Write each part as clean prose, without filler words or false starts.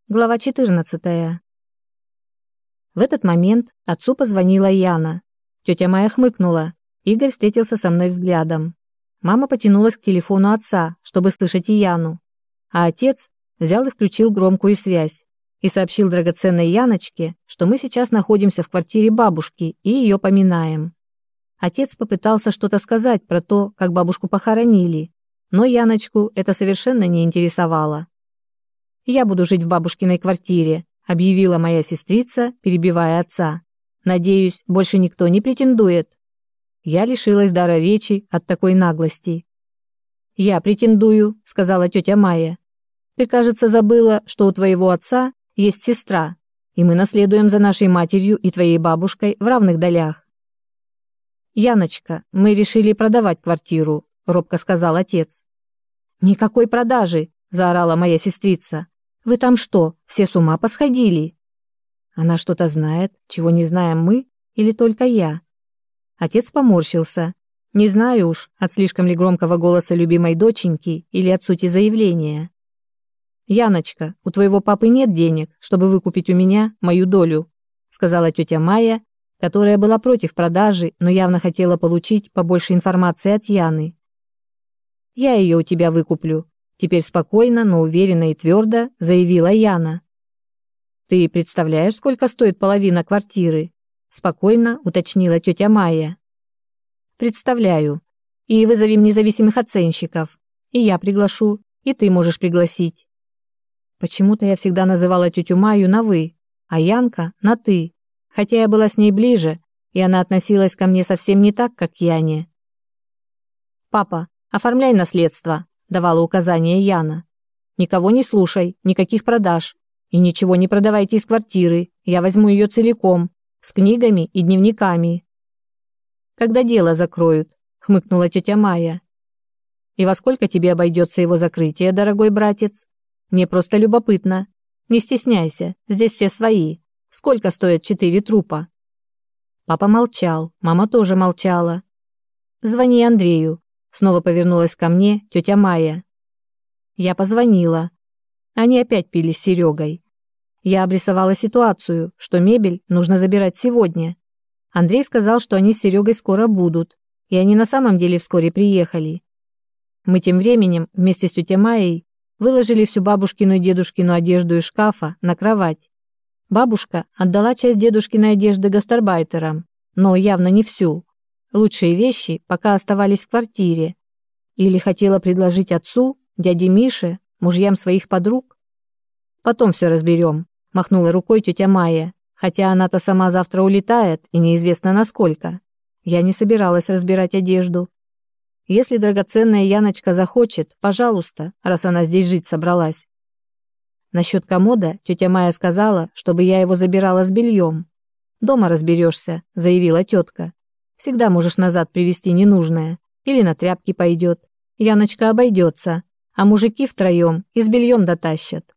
Глава 14. В этот момент отцу позвонила Яна. Тетя Майя хмыкнула. Игорь встретился со мной взглядом. Мама потянулась к телефону отца, чтобы слышать и Яну. А отец взял и включил громкую связь и сообщил драгоценной Яночке, что мы сейчас находимся в квартире бабушки и ее поминаем. Отец попытался что-то сказать про то, как бабушку похоронили, но Яночку это совершенно не интересовало. «Я буду жить в бабушкиной квартире», — объявила моя сестрица, перебивая отца. «Надеюсь, больше никто не претендует». Я лишилась дара речи от такой наглости. «Я претендую», — сказала тетя Майя. «Ты, кажется, забыла, что у твоего отца есть сестра, и мы наследуем за нашей матерью и твоей бабушкой в равных долях». «Яночка, мы решили продавать квартиру», — робко сказал отец. «Никакой продажи», — заорала моя сестрица. «Вы там что, все с ума посходили?» Она что-то знает, чего не знаем мы или только я? Отец поморщился. Не знаю уж, от слишком ли громкого голоса любимой доченьки или от сути заявления. «Яночка, у твоего папы нет денег, чтобы выкупить у меня мою долю», сказала тетя Майя, которая была против продажи, но явно хотела получить побольше информации от Яны. «Я ее у тебя выкуплю», теперь спокойно, но уверенно и твердо заявила Яна. «Ты представляешь, сколько стоит половина квартиры?» Спокойно уточнила тетя Майя. «Представляю. И вызовем независимых оценщиков. И я приглашу, и ты можешь пригласить». Почему-то я всегда называла тетю Майю на «вы», а Янка на «ты», хотя я была с ней ближе, и она относилась ко мне совсем не так, как к Яне. «Папа, оформляй наследство», — давала указания Яна. «Никого не слушай, никаких продаж. И ничего не продавайте из квартиры, я возьму ее целиком, с книгами и дневниками». «Когда дело закроют», — хмыкнула тетя Майя. «И во сколько тебе обойдется его закрытие, дорогой братец? Мне просто любопытно. Не стесняйся, здесь все свои. Сколько стоят 4 трупа?» Папа молчал, мама тоже молчала. «Звони Андрею», — снова повернулась ко мне тетя Майя. Я позвонила. Они опять пили с Серегой. Я обрисовала ситуацию, что мебель нужно забирать сегодня. Андрей сказал, что они с Серегой скоро будут, и они на самом деле вскоре приехали. Мы тем временем вместе с тетей Майей выложили всю бабушкину и дедушкину одежду из шкафа на кровать. Бабушка отдала часть дедушкиной одежды гастарбайтерам, но явно не всю. Лучшие вещи пока оставались в квартире. Или хотела предложить отцу, дяде Мише, мужьям своих подруг. «Потом все разберем», — махнула рукой тетя Майя, хотя она-то сама завтра улетает, и неизвестно насколько. Я не собиралась разбирать одежду. Если драгоценная Яночка захочет, пожалуйста, раз она здесь жить собралась. Насчет комода тетя Майя сказала, чтобы я его забирала с бельем. «Дома разберешься», — заявила тетка. «Всегда можешь назад привезти ненужное. Или на тряпки пойдет. Яночка обойдется, а мужики втроем и с бельем дотащат».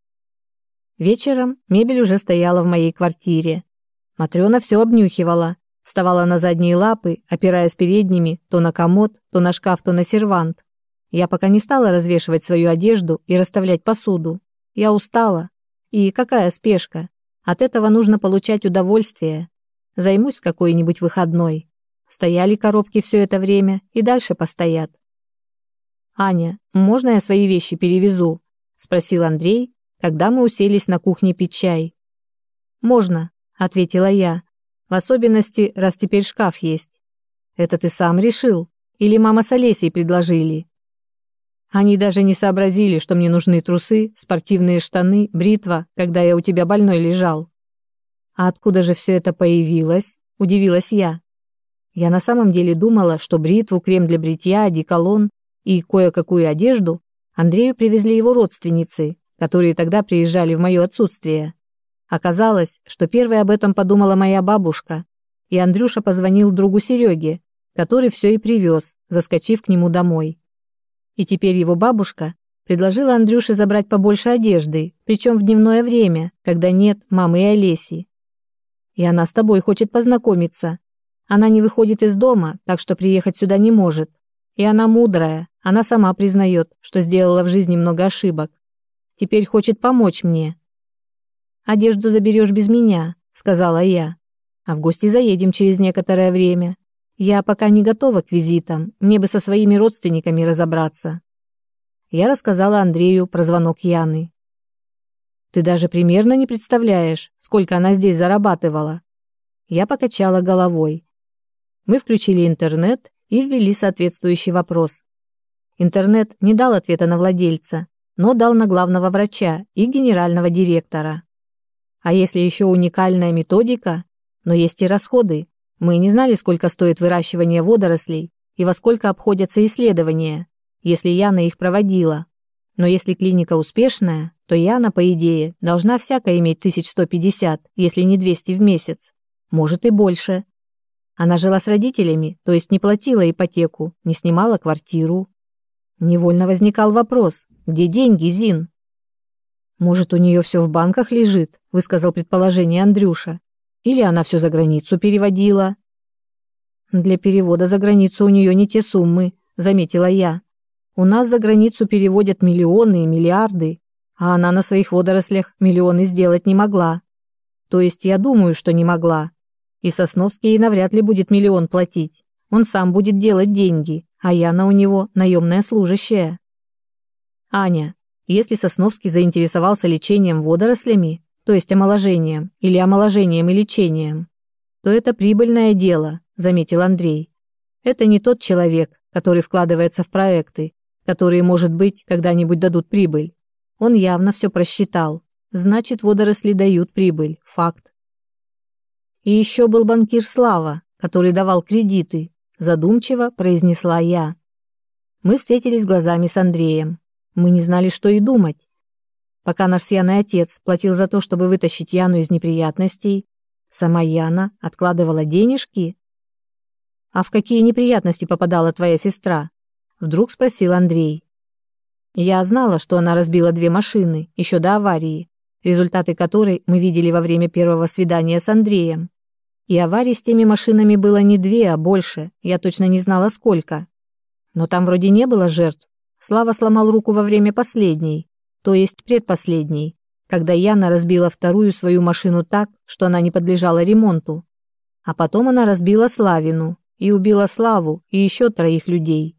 Вечером мебель уже стояла в моей квартире. Матрёна все обнюхивала, вставала на задние лапы, опираясь передними то на комод, то на шкаф, то на сервант. Я пока не стала развешивать свою одежду и расставлять посуду. Я устала. И какая спешка? От этого нужно получать удовольствие. Займусь какой-нибудь выходной. Стояли коробки все это время и дальше постоят. «Аня, можно я свои вещи перевезу?» — спросил Андрей, когда мы уселись на кухне пить чай. «Можно», — ответила я, «в особенности, раз теперь шкаф есть». «Это ты сам решил? Или мама с Олесей предложили?» «Они даже не сообразили, что мне нужны трусы, спортивные штаны, бритва, когда я у тебя больной лежал». «А откуда же все это появилось?» — удивилась я. Я на самом деле думала, что бритву, крем для бритья, одеколон и кое-какую одежду Андрею привезли его родственницы, которые тогда приезжали в мое отсутствие. Оказалось, что первой об этом подумала моя бабушка, и Андрюша позвонил другу Сереге, который все и привез, заскочив к нему домой. И теперь его бабушка предложила Андрюше забрать побольше одежды, причем в дневное время, когда нет мамы и Олеси. «И она с тобой хочет познакомиться. Она не выходит из дома, так что приехать сюда не может. И она мудрая, она сама признает, что сделала в жизни много ошибок. Теперь хочет помочь мне. одежду заберешь без меня», — сказала я. «А в гости заедем через некоторое время. Я пока не готова к визитам, мне бы со своими родственниками разобраться». Я рассказала Андрею про звонок Яны. «Ты даже примерно не представляешь, сколько она здесь зарабатывала». Я покачала головой. Мы включили интернет и ввели соответствующий вопрос. Интернет не дал ответа на владельца, но дал на главного врача и генерального директора. А если еще уникальная методика, но есть и расходы. Мы не знали, сколько стоит выращивание водорослей и во сколько обходятся исследования, если Яна их проводила. Но если клиника успешная, то Яна, по идее, должна всяко иметь 1150, если не 200 в месяц. Может и больше. Она жила с родителями, то есть не платила ипотеку, не снимала квартиру. Невольно возникал вопрос, где деньги, Зин? «Может, у нее все в банках лежит», — высказал предположение Андрюша. «Или она все за границу переводила?» «Для перевода за границу у нее не те суммы», — заметила я. «У нас за границу переводят миллионы и миллиарды, а она на своих водорослях миллионы сделать не могла. То есть я думаю, что не могла. И Сосновский ей навряд ли будет миллион платить. Он сам будет делать деньги, а Яна у него наемная служащая». «Аня, если Сосновский заинтересовался лечением водорослями, то есть омоложением или омоложением и лечением, то это прибыльное дело», — заметил Андрей. «Это не тот человек, который вкладывается в проекты, которые, может быть, когда-нибудь дадут прибыль. Он явно все просчитал. Значит, водоросли дают прибыль. Факт». «И еще был банкир Слава, который давал кредиты», — задумчиво произнесла я. Мы встретились глазами с Андреем. Мы не знали, что и думать. Пока наш с Яной отец платил за то, чтобы вытащить Яну из неприятностей, сама Яна откладывала денежки. «А в какие неприятности попадала твоя сестра?» — вдруг спросил Андрей. Я знала, что она разбила 2 машины еще до аварии, результаты которой мы видели во время первого свидания с Андреем. И аварий с теми машинами было не 2, а больше, я точно не знала сколько. Но там вроде не было жертв. Слава сломал руку во время последней, то есть предпоследней, когда Яна разбила вторую свою машину так, что она не подлежала ремонту. А потом она разбила Славину и убила Славу и еще 3 людей.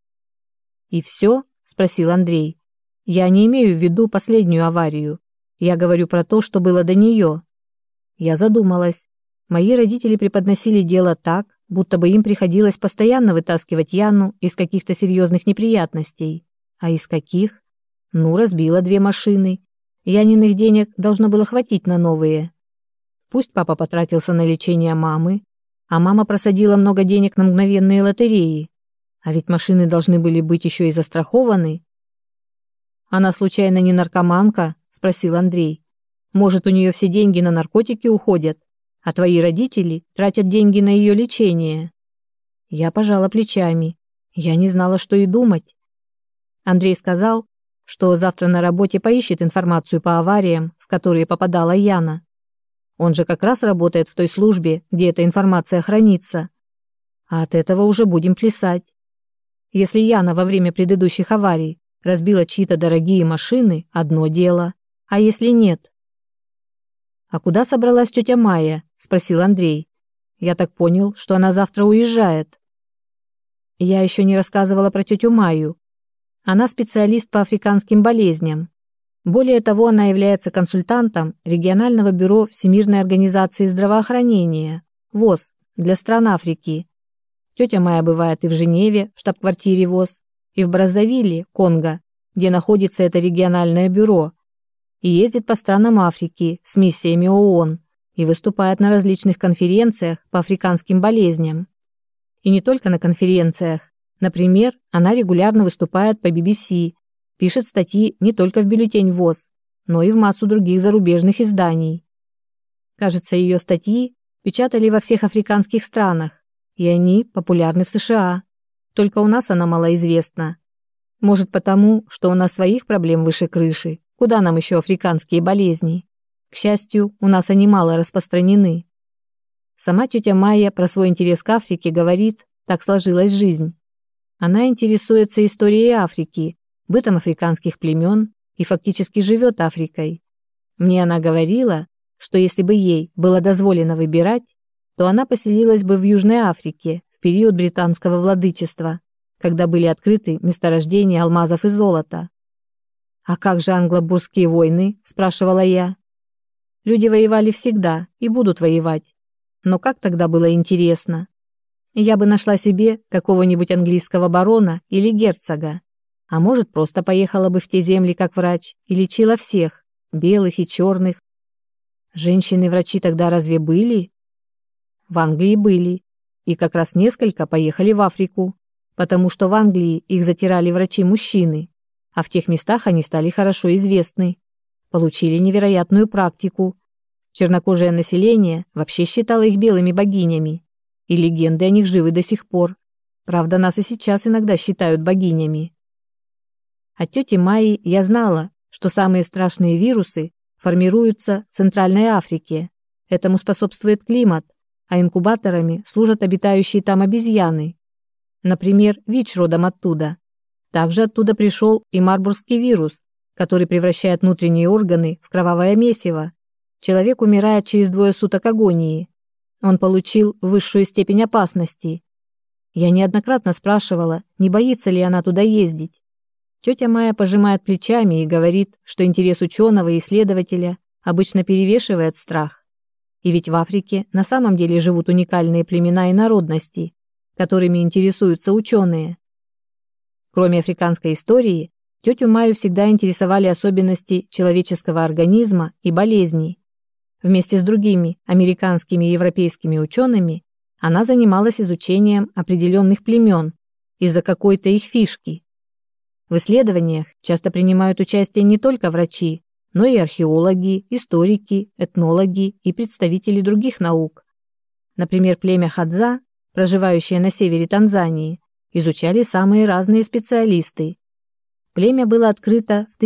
«И все?» — спросил Андрей. «Я не имею в виду последнюю аварию. Я говорю про то, что было до нее». Я задумалась. Мои родители преподносили дело так, будто бы им приходилось постоянно вытаскивать Яну из каких-то серьезных неприятностей. А из каких? Ну, разбила 2 машины. Яниных денег должно было хватить на новые. Пусть папа потратился на лечение мамы, а мама просадила много денег на мгновенные лотереи. А ведь машины должны были быть еще и застрахованы. «Она случайно не наркоманка?» — спросил Андрей. «Может, у нее все деньги на наркотики уходят, а твои родители тратят деньги на ее лечение?» Я пожала плечами. Я не знала, что и думать. Андрей сказал, что завтра на работе поищет информацию по авариям, в которые попадала Яна. Он же как раз работает в той службе, где эта информация хранится. А от этого уже будем плясать. Если Яна во время предыдущих аварий разбила чьи-то дорогие машины, одно дело, а если нет? «А куда собралась тетя Майя?» — спросил Андрей. «Я так понял, что она завтра уезжает». Я еще не рассказывала про тетю Майю. Она специалист по африканским болезням. Более того, она является консультантом регионального бюро Всемирной организации здравоохранения, ВОЗ, для стран Африки. Тетя Майя бывает и в Женеве, в штаб-квартире ВОЗ, и в Браззавилле, Конго, где находится это региональное бюро, и ездит по странам Африки с миссиями ООН и выступает на различных конференциях по африканским болезням. И не только на конференциях. Например, она регулярно выступает по BBC, пишет статьи не только в бюллетень ВОЗ, но и в массу других зарубежных изданий. Кажется, ее статьи печатали во всех африканских странах, и они популярны в США. Только у нас она малоизвестна. Может, потому, что у нас своих проблем выше крыши. Куда нам еще африканские болезни? К счастью, у нас они мало распространены. Сама тетя Майя про свой интерес к Африке говорит, так сложилась жизнь. Она интересуется историей Африки, бытом африканских племен и фактически живет Африкой. Мне она говорила, что если бы ей было дозволено выбирать, то она поселилась бы в Южной Африке в период британского владычества, когда были открыты месторождения алмазов и золота. «А как же англо-бурские войны?» – спрашивала я. «Люди воевали всегда и будут воевать. Но как тогда было интересно? Я бы нашла себе какого-нибудь английского барона или герцога, а может, просто поехала бы в те земли как врач и лечила всех, белых и черных. Женщины-врачи тогда разве были? В Англии были, и как раз несколько поехали в Африку, потому что в Англии их затирали врачи-мужчины, а в тех местах они стали хорошо известны, получили невероятную практику. Чернокожее население вообще считало их белыми богинями, и легенды о них живы до сих пор. Правда, нас и сейчас иногда считают богинями. От тети Майи я знала, что самые страшные вирусы формируются в Центральной Африке. Этому способствует климат, а инкубаторами служат обитающие там обезьяны. Например, ВИЧ родом оттуда. Также оттуда пришел и марбургский вирус, который превращает внутренние органы в кровавое месиво. Человек умирает через 2 суток агонии. Он получил высшую степень опасности. Я неоднократно спрашивала, не боится ли она туда ездить. Тетя Майя пожимает плечами и говорит, что интерес ученого и исследователя обычно перевешивает страх. И ведь в Африке на самом деле живут уникальные племена и народности, которыми интересуются ученые. Кроме африканской истории, тетю Майю всегда интересовали особенности человеческого организма и болезней. Вместе с другими американскими и европейскими учеными она занималась изучением определенных племен из-за какой-то их фишки. В исследованиях часто принимают участие не только врачи, но и археологи, историки, этнологи и представители других наук. Например, племя Хадза, проживающее на севере Танзании, изучали самые разные специалисты. Племя было открыто в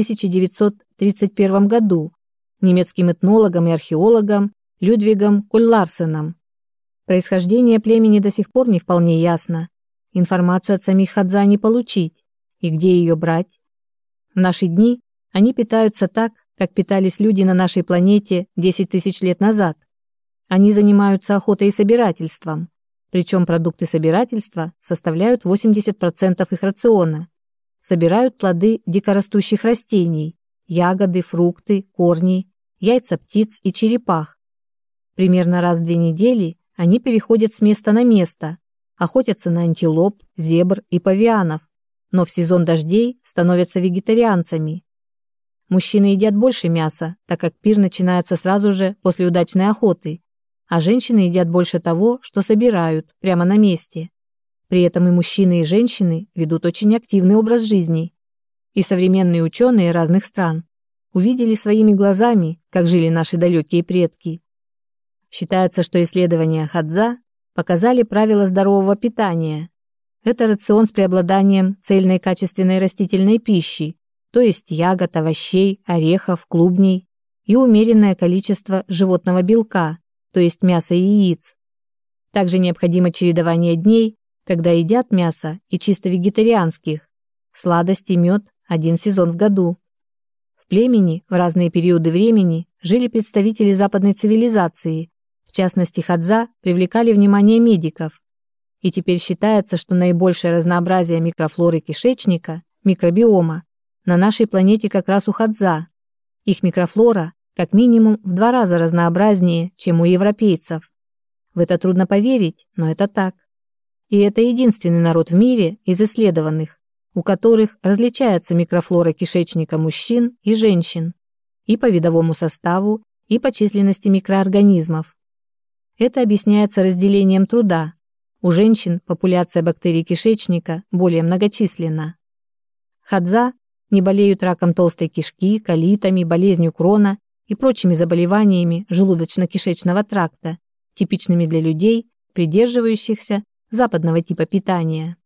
1931 году немецким этнологом и археологом Людвигом Кольларсеном. Происхождение племени до сих пор не вполне ясно. Информацию от самих Хадза не получить. И где ее брать? В наши дни они питаются так, как питались люди на нашей планете 10 тысяч лет назад. Они занимаются охотой и собирательством, причем продукты собирательства составляют 80% их рациона. Собирают плоды дикорастущих растений, ягоды, фрукты, корни, яйца птиц и черепах. Примерно раз в 2 недели они переходят с места на место, охотятся на антилоп, зебр и павианов, но в сезон дождей становятся вегетарианцами. Мужчины едят больше мяса, так как пир начинается сразу же после удачной охоты, а женщины едят больше того, что собирают, прямо на месте. При этом и мужчины, и женщины ведут очень активный образ жизни. И современные ученые разных стран увидели своими глазами, как жили наши далекие предки. Считается, что исследования Хадза показали правила здорового питания. Это рацион с преобладанием цельной качественной растительной пищи, то есть ягод, овощей, орехов, клубней, и умеренное количество животного белка, то есть мяса и яиц. Также необходимо чередование дней, когда едят мясо и чисто вегетарианских, сладости, мед 1 сезон в году. В племени в разные периоды времени жили представители западной цивилизации, в частности Хадза привлекали внимание медиков. И теперь считается, что наибольшее разнообразие микрофлоры кишечника, микробиома, на нашей планете как раз у Хадза. Их микрофлора как минимум в 2 раза разнообразнее, чем у европейцев. В это трудно поверить, но это так. И это единственный народ в мире из исследованных, у которых различается микрофлора кишечника мужчин и женщин и по видовому составу, и по численности микроорганизмов. Это объясняется разделением труда. У женщин популяция бактерий кишечника более многочисленна. Хадза не болеют раком толстой кишки, колитами, болезнью Крона и прочими заболеваниями желудочно-кишечного тракта, типичными для людей, придерживающихся западного типа питания.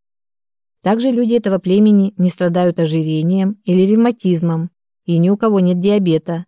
Также люди этого племени не страдают ожирением или ревматизмом, и ни у кого нет диабета.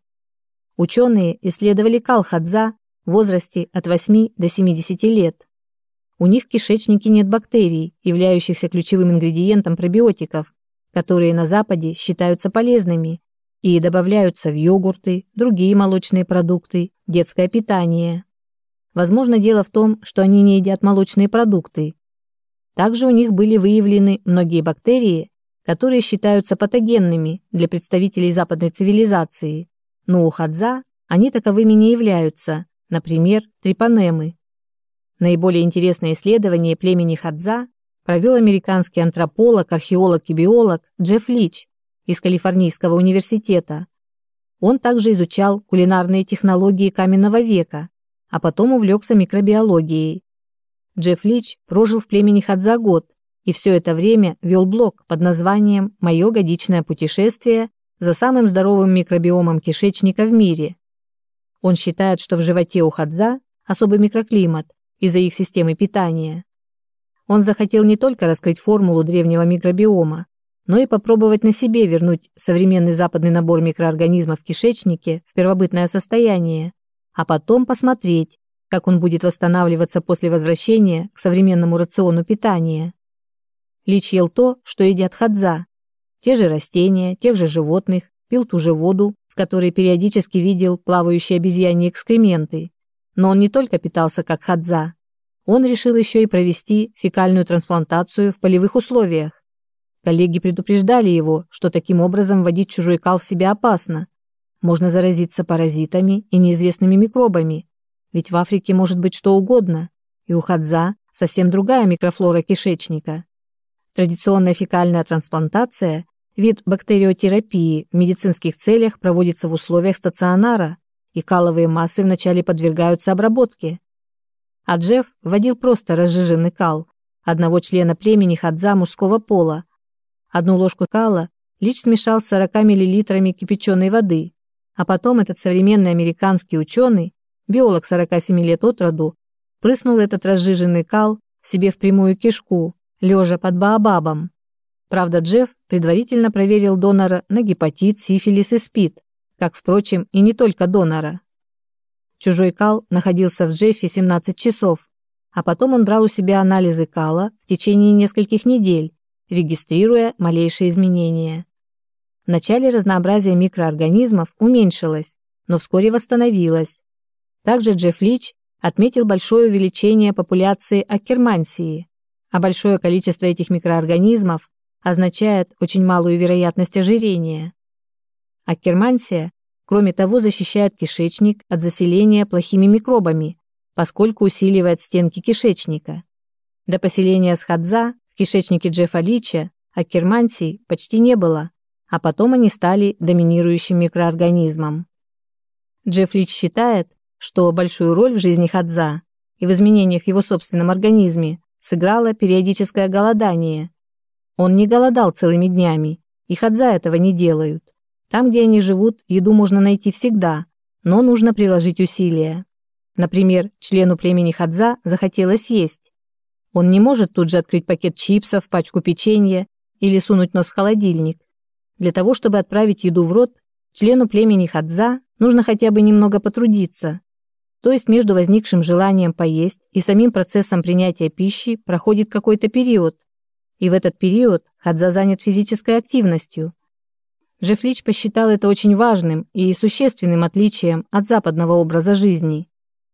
Ученые исследовали кал Хадза в возрасте от 8 до 70 лет. У них в кишечнике нет бактерий, являющихся ключевым ингредиентом пробиотиков, которые на Западе считаются полезными, и добавляются в йогурты, другие молочные продукты, детское питание. Возможно, дело в том, что они не едят молочные продукты. Также у них были выявлены многие бактерии, которые считаются патогенными для представителей западной цивилизации, но у хадза они таковыми не являются, например, трипанемы. Наиболее интересное исследование племени хадза провел американский антрополог, археолог и биолог Джефф Лич из Калифорнийского университета. Он также изучал кулинарные технологии каменного века, а потом увлекся микробиологией. Джефф Лич прожил в племени хадза год и все это время вел блог под названием «Мое годичное путешествие за самым здоровым микробиомом кишечника в мире». Он считает, что в животе у хадза особый микроклимат из-за их системы питания. Он захотел не только раскрыть формулу древнего микробиома, но и попробовать на себе вернуть современный западный набор микроорганизмов в кишечнике в первобытное состояние, а потом посмотреть, как он будет восстанавливаться после возвращения к современному рациону питания. Лич ел то, что едят хадза, те же растения, тех же животных, пил ту же воду, в которой периодически видел плавающие обезьяньи экскременты. Но он не только питался как хадза, он решил еще и провести фекальную трансплантацию в полевых условиях. Коллеги предупреждали его, что таким образом вводить чужой кал в себя опасно. Можно заразиться паразитами и неизвестными микробами, ведь в Африке может быть что угодно, и у хадза совсем другая микрофлора кишечника. Традиционная фекальная трансплантация, вид бактериотерапии в медицинских целях, проводится в условиях стационара, и каловые массы вначале подвергаются обработке. А Джефф вводил просто разжиженный кал одного члена племени хадза мужского пола. Одну ложку кала Лич смешал с 40 мл кипяченой воды, а потом этот современный американский ученый, биолог 47 лет от роду, прыснул этот разжиженный кал себе в прямую кишку, лежа под баобабом. Правда, Джефф предварительно проверил донора на гепатит, сифилис и СПИД, как, впрочем, и не только донора. Чужой кал находился в Джеффе 17 часов, а потом он брал у себя анализы кала в течение нескольких недель, регистрируя малейшие изменения. Вначале разнообразие микроорганизмов уменьшилось, но вскоре восстановилось. Также Джефф Лич отметил большое увеличение популяции аккермансии, а большое количество этих микроорганизмов означает очень малую вероятность ожирения. Аккермансия, кроме того, защищает кишечник от заселения плохими микробами, поскольку усиливает стенки кишечника. До поселения с хадза в кишечнике Джеффа Лича аккермансий почти не было, а потом они стали доминирующим микроорганизмом. Джефф Лич считает, что большую роль в жизни хадза и в изменениях в его собственном организме сыграло периодическое голодание. Он не голодал целыми днями, и хадза этого не делают. Там, где они живут, еду можно найти всегда, но нужно приложить усилия. Например, члену племени хадза захотелось есть. Он не может тут же открыть пакет чипсов, пачку печенья или сунуть нос в холодильник. Для того, чтобы отправить еду в рот, члену племени хадза нужно хотя бы немного потрудиться. То есть между возникшим желанием поесть и самим процессом принятия пищи проходит какой-то период. И в этот период хадза занят физической активностью. Джефф Лич посчитал это очень важным и существенным отличием от западного образа жизни.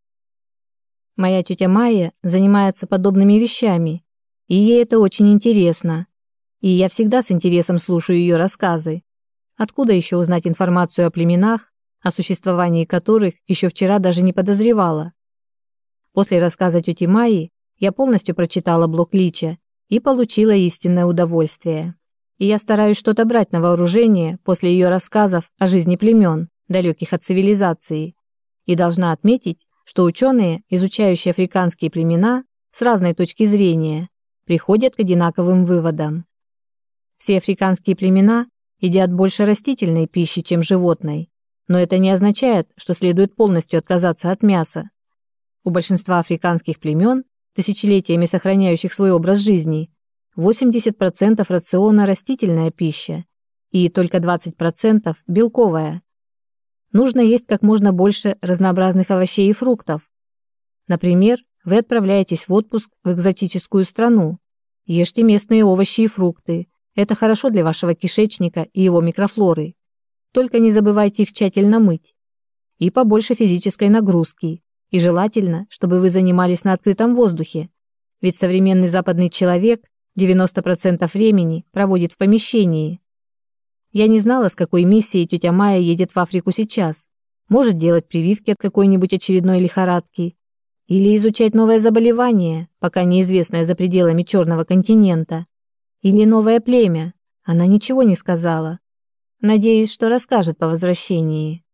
Моя тетя Майя занимается подобными вещами, и ей это очень интересно. И я всегда с интересом слушаю ее рассказы. Откуда еще узнать информацию о племенах, о существовании которых еще вчера даже не подозревала? После рассказа тети Майи я полностью прочитала блог Лича и получила истинное удовольствие. И я стараюсь что-то брать на вооружение после ее рассказов о жизни племен, далеких от цивилизации. И должна отметить, что ученые, изучающие африканские племена с разной точки зрения, приходят к одинаковым выводам. Все африканские племена едят больше растительной пищи, чем животной, но это не означает, что следует полностью отказаться от мяса. У большинства африканских племен, тысячелетиями сохраняющих свой образ жизни, 80% рациона растительная пища и только 20% белковая. Нужно есть как можно больше разнообразных овощей и фруктов. Например, вы отправляетесь в отпуск в экзотическую страну. Ешьте местные овощи и фрукты. Это хорошо для вашего кишечника и его микрофлоры. Только не забывайте их тщательно мыть. И побольше физической нагрузки. И желательно, чтобы вы занимались на открытом воздухе. Ведь современный западный человек 90% времени проводит в помещении. Я не знала, с какой миссией тетя Майя едет в Африку сейчас. Может делать прививки от какой-нибудь очередной лихорадки. Или изучать новое заболевание, пока неизвестное за пределами Черного континента. Или новое племя. Она ничего не сказала. Надеюсь, что расскажет по возвращении.